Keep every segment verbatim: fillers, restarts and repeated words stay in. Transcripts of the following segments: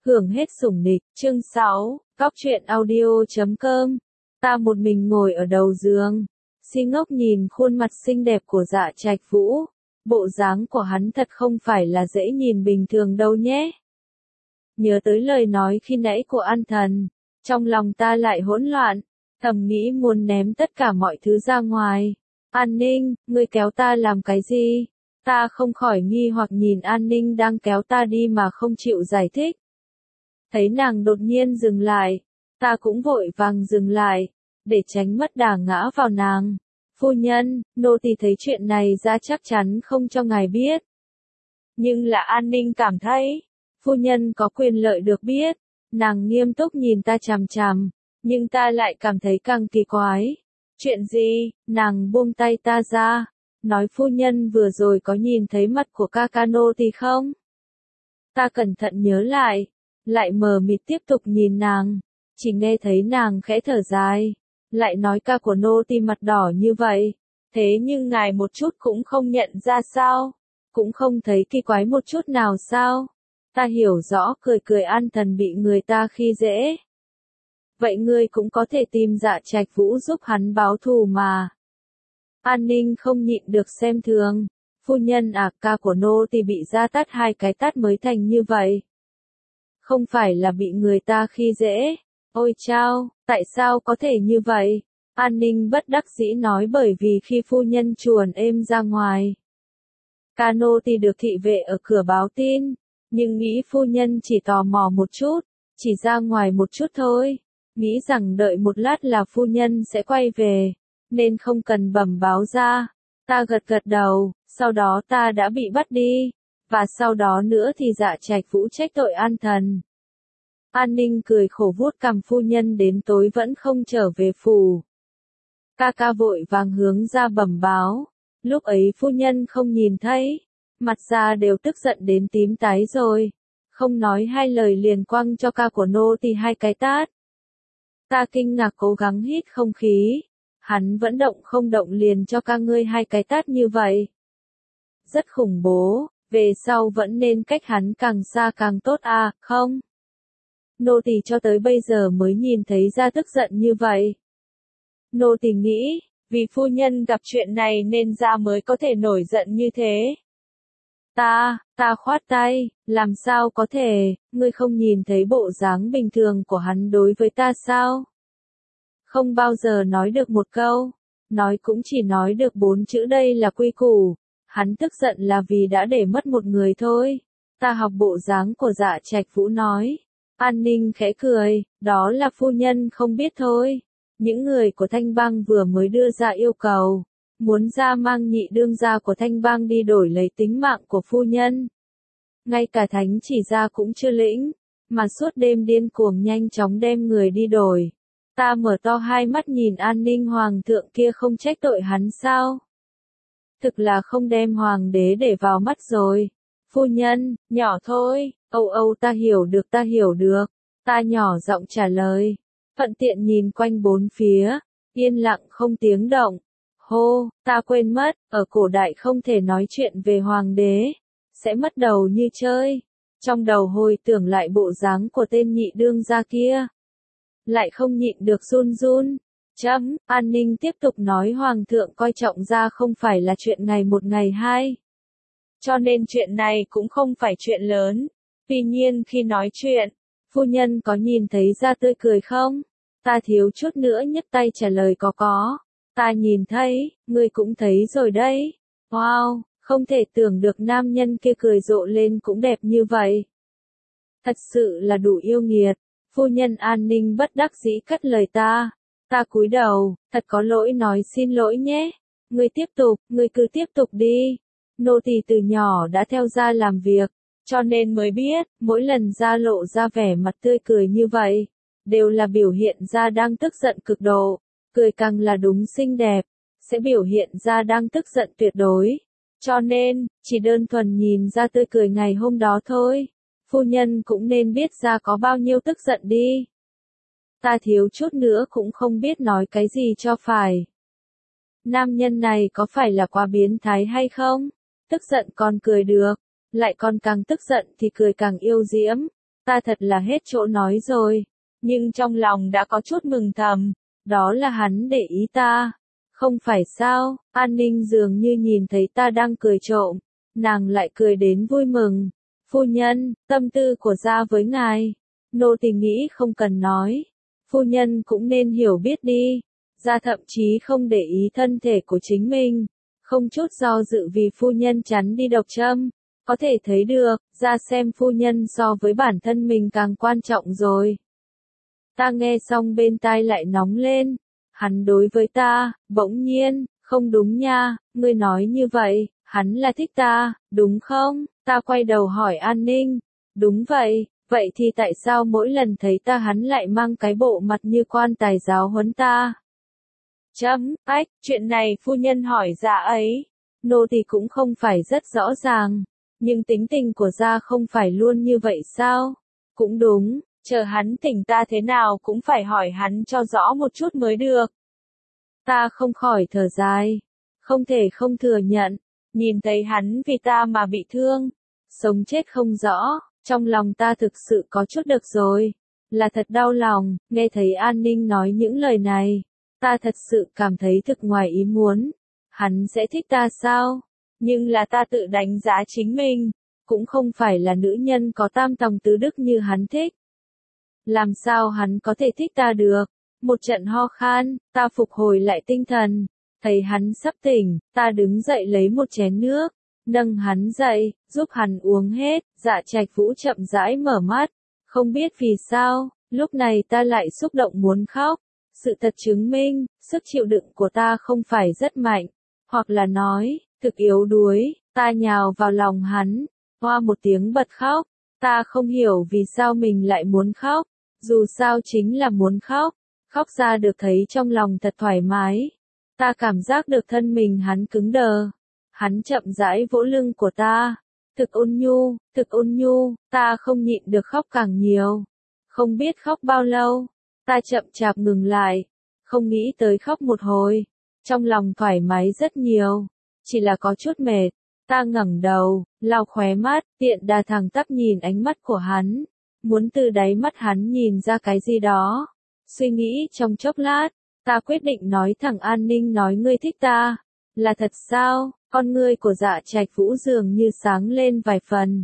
Hưởng hết sủng nịch, chương sáu, Góc truyện audio chấm com. Ta một mình ngồi ở đầu giường, si ngốc nhìn khuôn mặt xinh đẹp của Dạ Trạch Vũ. Bộ dáng của hắn thật không phải là dễ nhìn bình thường đâu nhé. Nhớ tới lời nói khi nãy của An Thần, trong lòng ta lại hỗn loạn, thầm nghĩ muốn ném tất cả mọi thứ ra ngoài. An Ninh, ngươi kéo ta làm cái gì? Ta không khỏi nghi hoặc nhìn An Ninh đang kéo ta đi mà không chịu giải thích. Thấy nàng đột nhiên dừng lại, ta cũng vội vàng dừng lại, để tránh mất đà ngã vào nàng. Phu nhân, nô tỳ thấy chuyện này ra chắc chắn không cho ngài biết. Nhưng là An Ninh cảm thấy, phu nhân có quyền lợi được biết. Nàng nghiêm túc nhìn ta chằm chằm, nhưng ta lại cảm thấy càng kỳ quái. Chuyện gì? Nàng buông tay ta ra, nói phu nhân vừa rồi có nhìn thấy mặt của ca ca nô tỳ không? Ta cẩn thận nhớ lại, lại mờ mịt tiếp tục nhìn nàng, chỉ nghe thấy nàng khẽ thở dài, lại nói ca của nô tỳ mặt đỏ như vậy, thế nhưng ngài một chút cũng không nhận ra sao, cũng không thấy kỳ quái một chút nào sao? Ta hiểu rõ, cười cười. An Thần bị người ta khi dễ. Vậy ngươi cũng có thể tìm Dạ Trạch Vũ giúp hắn báo thù mà. An Ninh không nhịn được xem thường. Phu nhân à, ca của nô tỳ bị ra tát hai cái tát mới thành như vậy. Không phải là bị người ta khi dễ. Ôi chao, tại sao có thể như vậy? An Ninh bất đắc dĩ nói bởi vì khi phu nhân chuồn êm ra ngoài, ca nô tỳ được thị vệ ở cửa báo tin, nhưng nghĩ phu nhân chỉ tò mò một chút, chỉ ra ngoài một chút thôi, nghĩ rằng đợi một lát là phu nhân sẽ quay về, nên không cần bẩm báo ra. Ta gật gật đầu, sau đó ta đã bị bắt đi, và sau đó nữa thì Dạ Trạch Vũ trách tội An Thần. An Ninh cười khổ vuốt cằm, phu nhân đến tối vẫn không trở về phủ. Ca ca vội vàng hướng ra bẩm báo, lúc ấy phu nhân không nhìn thấy, mặt da đều tức giận đến tím tái rồi, không nói hai lời liền quăng cho ca của nô tỳ hai cái tát. Ta kinh ngạc cố gắng hít không khí, hắn vẫn động không động liền cho ca ngươi hai cái tát như vậy. Rất khủng bố, về sau vẫn nên cách hắn càng xa càng tốt à, không? Nô tỳ cho tới bây giờ mới nhìn thấy ra tức giận như vậy. Nô tỳ nghĩ, vì phu nhân gặp chuyện này nên ra mới có thể nổi giận như thế. Ta, ta khoát tay, làm sao có thể, ngươi không nhìn thấy bộ dáng bình thường của hắn đối với ta sao? Không bao giờ nói được một câu, nói cũng chỉ nói được bốn chữ đây là quy củ, hắn tức giận là vì đã để mất một người thôi. Ta học bộ dáng của Dạ Trạch Vũ nói. An Ninh khẽ cười, đó là phu nhân không biết thôi. Những người của Thanh Bang vừa mới đưa ra yêu cầu, muốn ra mang nhị đương gia của Thanh Bang đi đổi lấy tính mạng của phu nhân. Ngay cả thánh chỉ ra cũng chưa lĩnh, mà suốt đêm điên cuồng nhanh chóng đem người đi đổi. Ta mở to hai mắt nhìn An Ninh, hoàng thượng kia không trách tội hắn sao? Thực là không đem hoàng đế để vào mắt rồi. Phu nhân, nhỏ thôi, âu âu ta hiểu được ta hiểu được. Ta nhỏ giọng trả lời, thuận tiện nhìn quanh bốn phía, yên lặng không tiếng động. Hô, ta quên mất, ở cổ đại không thể nói chuyện về hoàng đế, sẽ mất đầu như chơi. Trong đầu hồi tưởng lại bộ dáng của tên nhị đương gia kia, lại không nhịn được run run. Chấm, An Ninh tiếp tục nói, hoàng thượng coi trọng ra không phải là chuyện ngày một ngày hai. Cho nên chuyện này cũng không phải chuyện lớn. Tuy nhiên khi nói chuyện, phu nhân có nhìn thấy ra tươi cười không? Ta thiếu chút nữa nhấc tay trả lời có có. Ta nhìn thấy, ngươi cũng thấy rồi đấy. Wow, không thể tưởng được nam nhân kia cười rộ lên cũng đẹp như vậy. Thật sự là đủ yêu nghiệt. Phu nhân. An Ninh bất đắc dĩ cắt lời ta. Ta cúi đầu, thật có lỗi nói xin lỗi nhé. Ngươi tiếp tục, ngươi cứ tiếp tục đi. Nô tỳ từ nhỏ đã theo gia làm việc, cho nên mới biết, mỗi lần gia lộ ra vẻ mặt tươi cười như vậy, đều là biểu hiện ra đang tức giận cực độ, cười càng là đúng xinh đẹp, sẽ biểu hiện ra đang tức giận tuyệt đối. Cho nên, chỉ đơn thuần nhìn ra tươi cười ngày hôm đó thôi, phu nhân cũng nên biết ra có bao nhiêu tức giận đi. Ta thiếu chút nữa cũng không biết nói cái gì cho phải. Nam nhân này có phải là quá biến thái hay không? Tức giận còn cười được, lại còn càng tức giận thì cười càng yêu diễm. ta thật là hết chỗ nói rồi. Nhưng trong lòng đã có chút mừng thầm, đó là hắn để ý ta. Không phải sao, An Ninh dường như nhìn thấy ta đang cười trộm, nàng lại cười đến vui mừng. Phu nhân, tâm tư của gia với ngài, nô tỳ nghĩ không cần nói. Phu nhân cũng nên hiểu biết đi. Gia thậm chí không để ý thân thể của chính mình, không chút do dự vì phu nhân chắn đi độc châm. Có thể thấy được, gia xem phu nhân so với bản thân mình càng quan trọng rồi. Ta nghe xong bên tai lại nóng lên. Hắn đối với ta, bỗng nhiên, không đúng nha, ngươi nói như vậy, hắn là thích ta, đúng không? Ta quay đầu hỏi An Ninh. Đúng vậy, vậy thì tại sao mỗi lần thấy ta hắn lại mang cái bộ mặt như quan tài giáo huấn ta? Chấm, ách, chuyện này phu nhân hỏi dạ ấy. Nô thì cũng không phải rất rõ ràng, nhưng tính tình của gia không phải luôn như vậy sao? Cũng đúng, chờ hắn tỉnh ta thế nào cũng phải hỏi hắn cho rõ một chút mới được. Ta không khỏi thở dài, không thể không thừa nhận, nhìn thấy hắn vì ta mà bị thương, sống chết không rõ, trong lòng ta thực sự có chút được rồi, là thật đau lòng. Nghe thấy An Ninh nói những lời này, ta thật sự cảm thấy thực ngoài ý muốn. Hắn sẽ thích ta sao? Nhưng là ta tự đánh giá chính mình, cũng không phải là nữ nhân có tam tòng tứ đức như hắn thích. Làm sao hắn có thể thích ta được? Một trận ho khan, ta phục hồi lại tinh thần, thấy hắn sắp tỉnh, ta đứng dậy lấy một chén nước, nâng hắn dậy, giúp hắn uống hết. Dạ Trạch Vũ chậm rãi mở mắt, không biết vì sao, lúc này ta lại xúc động muốn khóc. Sự thật chứng minh, sức chịu đựng của ta không phải rất mạnh, hoặc là nói, thực yếu đuối. Ta nhào vào lòng hắn, hoa một tiếng bật khóc. Ta không hiểu vì sao mình lại muốn khóc, dù sao chính là muốn khóc. Khóc ra được thấy trong lòng thật thoải mái. Ta cảm giác được thân mình hắn cứng đờ. Hắn chậm rãi vỗ lưng của ta. Thực ôn nhu, thực ôn nhu, ta không nhịn được khóc càng nhiều. Không biết khóc bao lâu, ta chậm chạp ngừng lại. Không nghĩ tới khóc một hồi. Trong lòng thoải mái rất nhiều. Chỉ là có chút mệt. Ta ngẩng đầu, lau khóe mắt, tiện đà thẳng tắp nhìn ánh mắt của hắn. Muốn từ đáy mắt hắn nhìn ra cái gì đó. Suy nghĩ trong chốc lát, ta quyết định nói thẳng An Ninh nói ngươi thích ta. Là thật sao? Con ngươi của Dạ Trạch Vũ dường như sáng lên vài phần.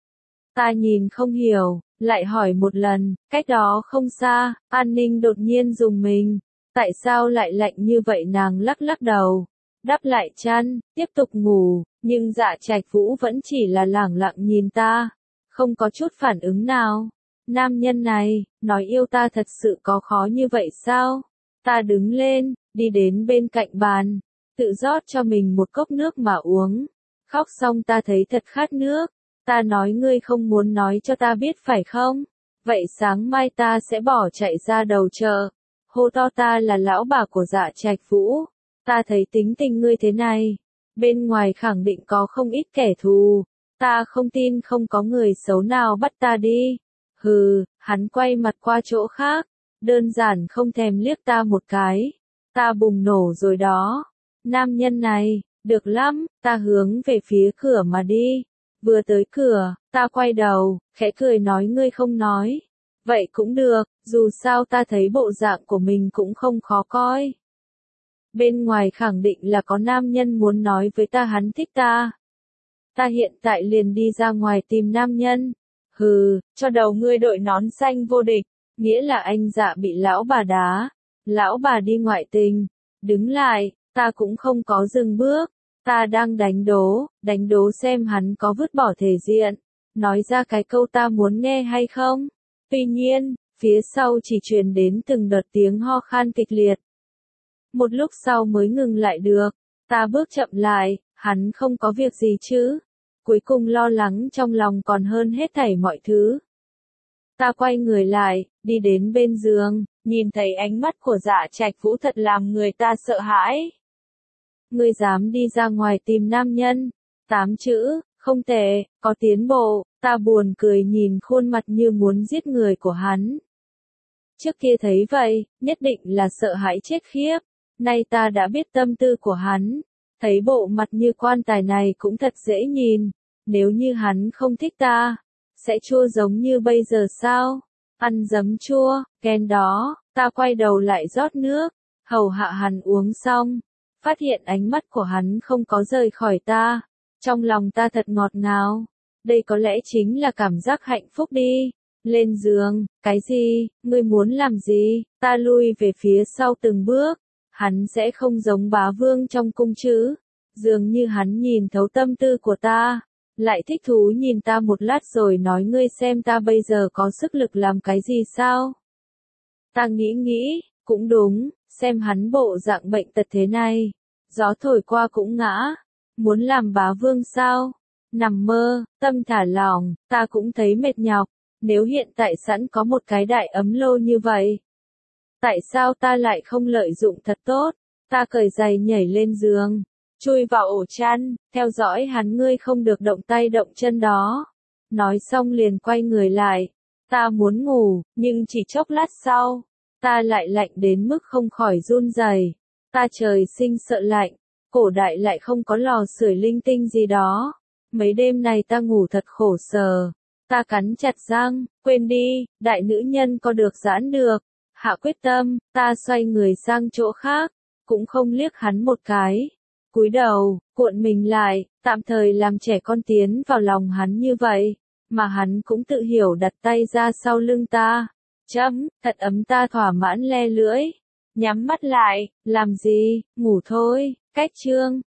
Ta nhìn không hiểu, lại hỏi một lần, cách đó không xa, An Ninh đột nhiên dùng mình. Tại sao lại lạnh như vậy? Nàng lắc lắc đầu, đắp lại chăn, tiếp tục ngủ, nhưng Dạ Trạch Vũ vẫn chỉ là lẳng lặng nhìn ta, không có chút phản ứng nào. Nam nhân này, nói yêu ta thật sự có khó như vậy sao? Ta đứng lên, đi đến bên cạnh bàn, tự rót cho mình một cốc nước mà uống. Khóc xong ta thấy thật khát nước. Ta nói ngươi không muốn nói cho ta biết phải không? Vậy sáng mai ta sẽ bỏ chạy ra đầu chợ. Hô to ta là lão bà của Dạ Trạch Vũ. Ta thấy tính tình ngươi thế này, bên ngoài khẳng định có không ít kẻ thù. Ta không tin không có người xấu nào bắt ta đi. Hừ, hắn quay mặt qua chỗ khác, đơn giản không thèm liếc ta một cái. Ta bùng nổ rồi đó. Nam nhân này, được lắm, ta hướng về phía cửa mà đi. Vừa tới cửa, ta quay đầu, khẽ cười nói ngươi không nói. Vậy cũng được, dù sao ta thấy bộ dạng của mình cũng không khó coi. Bên ngoài khẳng định là có nam nhân muốn nói với ta hắn thích ta. Ta hiện tại liền đi ra ngoài tìm nam nhân. Hừ, cho đầu ngươi đội nón xanh vô địch, nghĩa là anh Dạ bị lão bà đá. Lão bà đi ngoại tình. Đứng lại, ta cũng không có dừng bước. Ta đang đánh đố, đánh đố xem hắn có vứt bỏ thể diện. Nói ra cái câu ta muốn nghe hay không? Tuy nhiên, phía sau chỉ truyền đến từng đợt tiếng ho khan kịch liệt. Một lúc sau mới ngừng lại được. Ta bước chậm lại, hắn không có việc gì chứ? Cuối cùng lo lắng trong lòng còn hơn hết thảy mọi thứ. Ta quay người lại, đi đến bên giường, nhìn thấy ánh mắt của Dạ Trạch Vũ thật làm người ta sợ hãi. Ngươi dám đi ra ngoài tìm nam nhân? Tám chữ, không tệ, có tiến bộ. Ta buồn cười nhìn khuôn mặt như muốn giết người của hắn. Trước kia thấy vậy, nhất định là sợ hãi chết khiếp. Nay ta đã biết tâm tư của hắn. Thấy bộ mặt như quan tài này cũng thật dễ nhìn. Nếu như hắn không thích ta, Sẽ chua giống như bây giờ sao? Ăn giấm chua, ken đó, ta quay đầu lại rót nước, hầu hạ hắn uống xong, phát hiện ánh mắt của hắn không có rời khỏi ta. Trong lòng ta thật ngọt ngào, đây có lẽ chính là cảm giác hạnh phúc đi. Lên giường, cái gì, ngươi muốn làm gì? Ta lui về phía sau từng bước, hắn sẽ không giống bá vương trong cung chứ. Dường như hắn nhìn thấu tâm tư của ta, lại thích thú nhìn ta một lát rồi nói ngươi xem ta bây giờ có sức lực làm cái gì sao? Ta nghĩ nghĩ, cũng đúng, xem hắn bộ dạng bệnh tật thế này, gió thổi qua cũng ngã, muốn làm bá vương sao? Nằm mơ, tâm thả lỏng, ta cũng thấy mệt nhọc, nếu hiện tại sẵn có một cái đại ấm lô như vậy. Tại sao ta lại không lợi dụng thật tốt? Ta cởi giày nhảy lên giường, chui vào ổ chăn, theo dõi hắn ngươi không được động tay động chân đó. Nói xong liền quay người lại, ta muốn ngủ, nhưng chỉ chốc lát sau, ta lại lạnh đến mức không khỏi run rẩy. Ta trời sinh sợ lạnh, cổ đại lại không có lò sưởi linh tinh gì đó. Mấy đêm này ta ngủ thật khổ sở. Ta cắn chặt răng, quên đi, đại nữ nhân có được giãn được. Hạ quyết tâm, ta xoay người sang chỗ khác, cũng không liếc hắn một cái. Cúi đầu, cuộn mình lại, tạm thời làm trẻ con tiến vào lòng hắn như vậy, mà hắn cũng tự hiểu đặt tay ra sau lưng ta. Chấm, thật ấm ta thỏa mãn le lưỡi. Nhắm mắt lại, làm gì, ngủ thôi, cách chương.